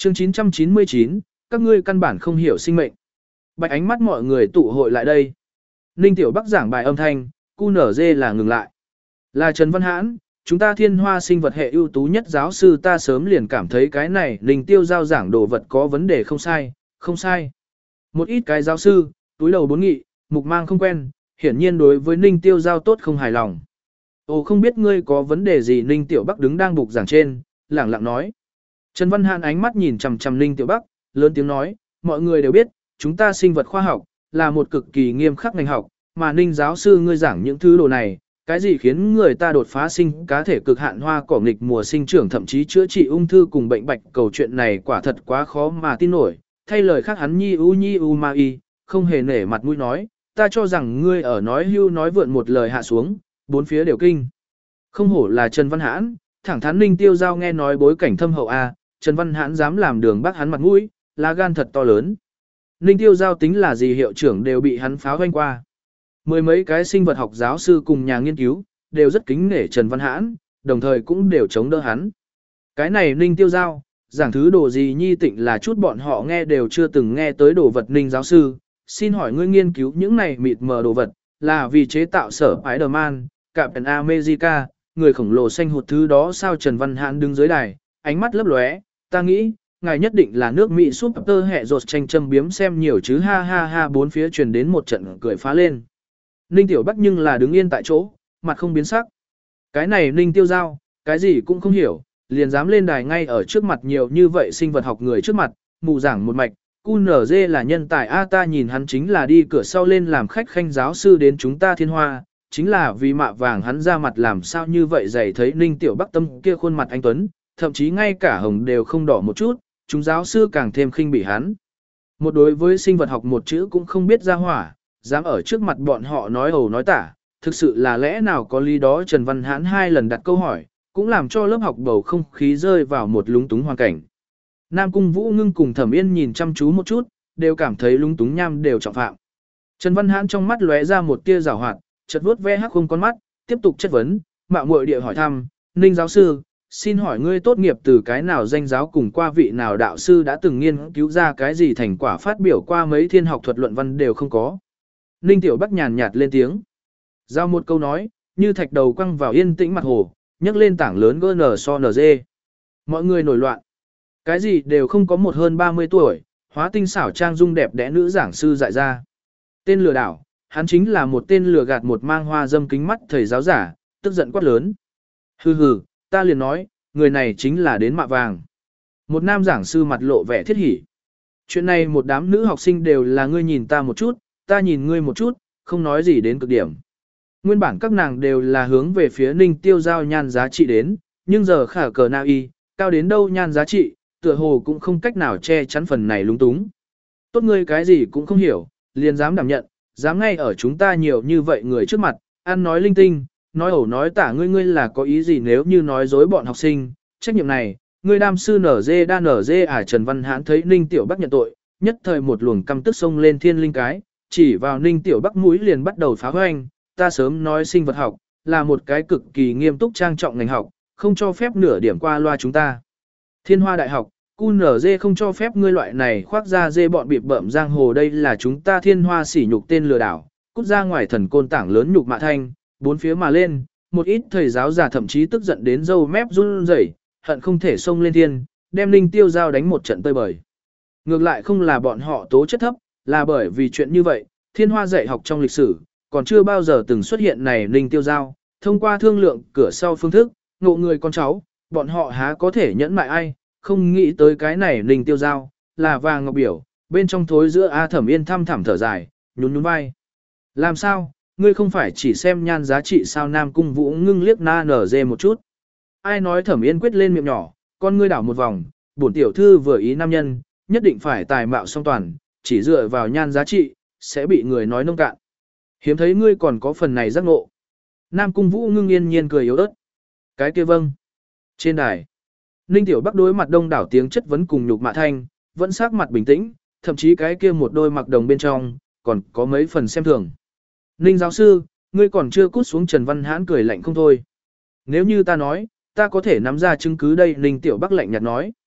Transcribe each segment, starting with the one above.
Chương 999, các ngươi căn bản không hiểu sinh mệnh. Bạch ánh mắt mọi người tụ hội lại đây. Ninh Tiểu Bắc giảng bài âm thanh, QNZ là ngừng lại. Là Trần Văn Hãn, chúng ta Thiên Hoa sinh vật hệ ưu tú nhất giáo sư, ta sớm liền cảm thấy cái này Ninh Tiêu giao giảng đồ vật có vấn đề không sai, không sai. Một ít cái giáo sư, túi đầu bốn nghị, mục mang không quen, hiển nhiên đối với Ninh Tiêu giao tốt không hài lòng. Ồ, không biết ngươi có vấn đề gì? Ninh Tiểu Bắc đứng đang bục giảng trên, lẳng lặng nói. Trần Văn Hãn ánh mắt nhìn chằm chằm Ninh Tiểu Bắc, lớn tiếng nói, mọi người đều biết, chúng ta sinh vật khoa học, là một cực kỳ nghiêm khắc ngành học, mà Ninh giáo sư ngươi giảng những thứ đồ này, cái gì khiến người ta đột phá sinh cá thể cực hạn hoa cỏ nghịch mùa sinh trưởng thậm chí chữa trị ung thư cùng bệnh bạch cầu, chuyện này quả thật quá khó mà tin nổi. Thay lời khác hắn nhi u ma y, không hề nể mặt mũi nói, ta cho rằng ngươi ở nói hưu nói vượn một lời hạ xuống, bốn phía đều kinh. Không hổ là Trần Văn Hãn, thẳng thắn Ninh Tiêu giao nghe nói bối cảnh thâm hậu a, Trần Văn Hãn dám làm đường bắt hắn mặt mũi, lá gan thật to lớn. Ninh Tiêu giao tính là gì hiệu trưởng đều bị hắn pháo hoanh qua. Mười mấy cái sinh vật học giáo sư cùng nhà nghiên cứu, đều rất kính nể Trần Văn Hãn, đồng thời cũng đều chống đỡ hắn. Cái này Ninh Tiêu giao, giảng thứ đồ gì nhi tịnh là chút bọn họ nghe đều chưa từng nghe tới đồ vật. Ninh giáo sư, xin hỏi ngươi nghiên cứu những này mịt mờ đồ vật, là vì chế tạo sở Spider-Man, Captain America, người khổng lồ xanh hụt thứ đó sao? Trần Văn Hãn đứng dưới đài, ánh mắt lấp lóe, ta nghĩ, ngài nhất định là nước Mỹ súp tơ hẹ rột tranh châm biếm xem nhiều chứ, ha ha ha. Bốn phía truyền đến một trận cười phá lên. Ninh Tiểu Bắc nhưng là đứng yên tại chỗ, mặt không biến sắc. Cái này Ninh Tiêu giao, cái gì cũng không hiểu, liền dám lên đài ngay ở trước mặt nhiều như vậy sinh vật học người trước mặt, mù giảng một mạch. QNZ là nhân tài a, ta nhìn hắn chính là đi cửa sau lên làm khách khanh giáo sư đến chúng ta Thiên Hoa, chính là vì mạ vàng hắn ra mặt làm sao như vậy dày. Thấy Ninh Tiểu Bắc tâm kia khuôn mặt anh tuấn, thậm chí ngay cả hồng đều không đỏ một chút, chúng giáo sư càng thêm khinh bỉ hắn. Một đối với sinh vật học một chữ cũng không biết ra hỏa, dám ở trước mặt bọn họ nói ẩu nói tả, thực sự là lẽ nào có lý đó. Trần Văn Hãn hai lần đặt câu hỏi, cũng làm cho lớp học bầu không khí rơi vào một lúng túng hoàn cảnh. Nam Cung Vũ Ngưng cùng Thẩm Yên nhìn chăm chú một chút, đều cảm thấy lúng túng nham đều trọng phạm. Trần Văn Hãn trong mắt lóe ra một tia giảo hoạt, chợt vuốt ve hắc không con mắt, tiếp tục chất vấn, mạo muội địa hỏi thăm, Ninh giáo sư, xin hỏi ngươi tốt nghiệp từ cái nào danh giáo cùng qua vị nào đạo sư, đã từng nghiên cứu ra cái gì thành quả phát biểu qua mấy thiên học thuật luận văn đều không có. Ninh Tiểu Bắc nhàn nhạt lên tiếng. Giao một câu nói, như thạch đầu quăng vào yên tĩnh mặt hồ, nhấc lên tảng lớn GNSONG. Mọi người nổi loạn. Cái gì đều không có. Một hơn 30 tuổi, hóa tinh xảo trang dung đẹp đẽ nữ giảng sư dại ra. Tên lừa đảo, hắn chính là một tên lừa gạt một mang hoa dâm kính mắt thầy giáo giả, tức giận quát lớn. Hừ hừ, ta liền nói, người này chính là đến mạ vàng. Một nam giảng sư mặt lộ vẻ thiết hỉ. Chuyện này một đám nữ học sinh đều là ngươi nhìn ta một chút, ta nhìn ngươi một chút, không nói gì đến cực điểm. Nguyên bản các nàng đều là hướng về phía Ninh Tiêu giao nhan giá trị đến, nhưng giờ khả cờ na y, cao đến đâu nhan giá trị, tựa hồ cũng không cách nào che chắn phần này lúng túng. Tốt, ngươi cái gì cũng không hiểu, liền dám đảm nhận, dám ngay ở chúng ta nhiều như vậy người trước mặt, ăn nói linh tinh, nói ẩu nói tả, ngươi là có ý gì? Nếu như nói dối bọn học sinh, trách nhiệm này, ngươi đam sư nở dê đa nở dê à? Trần Văn Hãn thấy Ninh Tiểu Bắc nhận tội, nhất thời một luồng căm tức xông lên thiên linh cái, chỉ vào Ninh Tiểu Bắc mũi liền bắt đầu phá hoành. Ta sớm nói sinh vật học là một cái cực kỳ nghiêm túc trang trọng ngành học, không cho phép nửa điểm qua loa chúng ta. Thiên Hoa Đại học, QNZ không cho phép ngươi loại này khoác ra dê bọn bịp bợm giang hồ, đây là chúng ta Thiên Hoa sỉ nhục tên lừa đảo, cút ra ngoài. Thần côn tảng lớn nhục mạ thanh, bốn phía mà lên, một ít thầy giáo giả thậm chí tức giận đến râu mép run rẩy, hận không thể xông lên thiên, đem Ninh Tiêu giao đánh một trận tơi bời. Ngược lại không là bọn họ tố chất thấp, là bởi vì chuyện như vậy, Thiên Hoa dạy học trong lịch sử, còn chưa bao giờ từng xuất hiện này Ninh Tiêu giao, thông qua thương lượng cửa sau phương thức, ngộ người con cháu, bọn họ há có thể nhẫn mại ai, không nghĩ tới cái này Ninh Tiêu giao, là vàng ngọc biểu, bên trong thối giữa A. Thẩm Yên thăm thẳm thở dài, nhún nhún vai. Làm sao, ngươi không phải chỉ xem nhan giá trị sao? Nam Cung Vũ Ngưng liếc na nở dê một chút. Ai nói? Thẩm Yên quyết lên miệng nhỏ, con ngươi đảo một vòng, bổn tiểu thư vừa ý nam nhân, nhất định phải tài mạo song toàn, chỉ dựa vào nhan giá trị, sẽ bị người nói nông cạn. Hiếm thấy ngươi còn có phần này giác ngộ. Nam Cung Vũ Ngưng yên nhiên cười yếu ớt. Cái kia vâng. Trên đài, Ninh Tiểu Bắc đối mặt đông đảo tiếng chất vấn cùng nhục mạ thanh, vẫn sắc mặt bình tĩnh, thậm chí cái kia một đôi mặc đồng bên trong, còn có mấy phần xem thường. Ninh giáo sư, ngươi còn chưa cút xuống. Trần Văn Hãn cười lạnh không thôi. Nếu như ta nói, ta có thể nắm ra chứng cứ đây. Ninh Tiểu Bắc lạnh nhạt nói.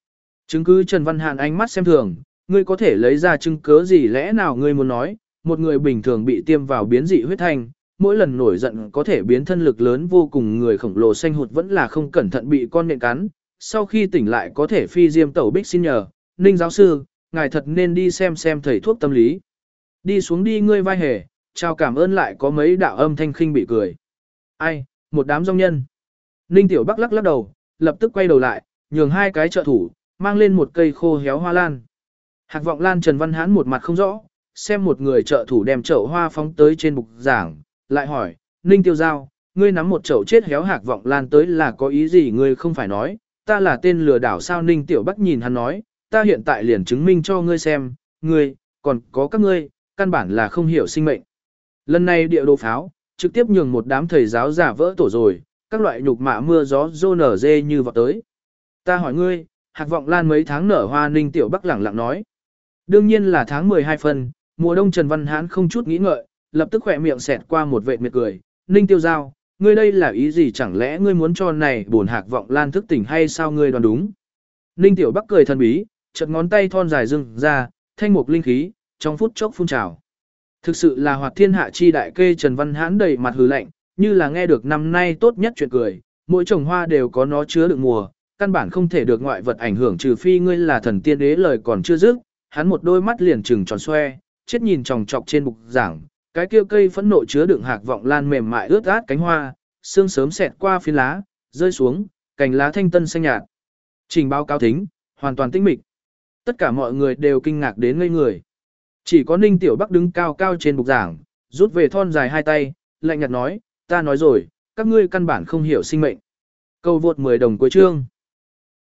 Chứng cứ Trần Văn Hàn ánh mắt xem thường, ngươi có thể lấy ra chứng cứ gì lẽ nào ngươi muốn nói, một người bình thường bị tiêm vào biến dị huyết thanh, mỗi lần nổi giận có thể biến thân lực lớn vô cùng người khổng lồ xanh hụt vẫn là không cẩn thận bị con nhện cắn, sau khi tỉnh lại có thể phi diêm tẩu bích xin nhờ, Ninh giáo sư, ngài thật nên đi xem thầy thuốc tâm lý. Đi xuống đi ngươi vai hề, chào cảm ơn lại có mấy đạo âm thanh khinh bị cười. Ai, một đám dòng nhân. Ninh Tiểu Bắc lắc lắc đầu, lập tức quay đầu lại, nhường hai cái trợ thủ, mang lên một cây khô héo hoa lan. Hạc vọng lan Trần Văn Hán một mặt không rõ, xem một người trợ thủ đem chậu hoa phóng tới trên bục giảng, lại hỏi, Ninh Tiêu Giao, ngươi nắm một chậu chết héo hạc vọng lan tới là có ý gì ngươi không phải nói, ta là tên lừa đảo sao Ninh Tiểu Bắc nhìn hắn nói, ta hiện tại liền chứng minh cho ngươi xem, ngươi, còn có các ngươi, căn bản là không hiểu sinh mệnh. Lần này địa đồ pháo, trực tiếp nhường một đám thầy giáo giả vỡ tổ rồi, các loại nhục mạ mưa gió rô nở dê như vào tới. Ta hỏi ngươi, hạc vọng lan mấy tháng nở hoa Ninh Tiểu Bắc lẳng lặng nói. Đương nhiên là tháng 12 phân, mùa đông Trần Văn Hán không chút nghĩ ngợi, lập tức khỏe miệng xẹt qua một vệt miệt cười. Ninh Tiêu Giao, ngươi đây là ý gì chẳng lẽ ngươi muốn cho này buồn hạc vọng lan thức tỉnh hay sao ngươi đoán đúng. Ninh Tiểu Bắc cười thần bí, chật ngón tay thon dài dưng ra, thanh mục linh khí, trong phút chốc phun trào. Thực sự là hoạt thiên hạ chi đại kê Trần Văn Hán đầy mặt hừ lạnh, như là nghe được năm nay tốt nhất chuyện cười, mỗi trồng hoa đều có nó chứa đựng mùa, căn bản không thể được ngoại vật ảnh hưởng trừ phi ngươi là thần tiên đế lời còn chưa dứt, hắn một đôi mắt liền trừng tròn xoe, chết nhìn chòng chọc trên bục giảng, cái kia cây phẫn nộ chứa đựng hạc vọng lan mềm mại ướt át cánh hoa, sương sớm xẹt qua phiến lá, rơi xuống, cành lá thanh tân xanh nhạt. Trình báo cáo thính, hoàn toàn tĩnh mịch. Tất cả mọi người đều kinh ngạc đến ngây người. Chỉ có Ninh Tiểu Bắc đứng cao cao trên bục giảng, rút về thon dài hai tay, lạnh nhạt nói, ta nói rồi, các ngươi căn bản không hiểu sinh mệnh. Câu vượt 10 đồng cuối chương.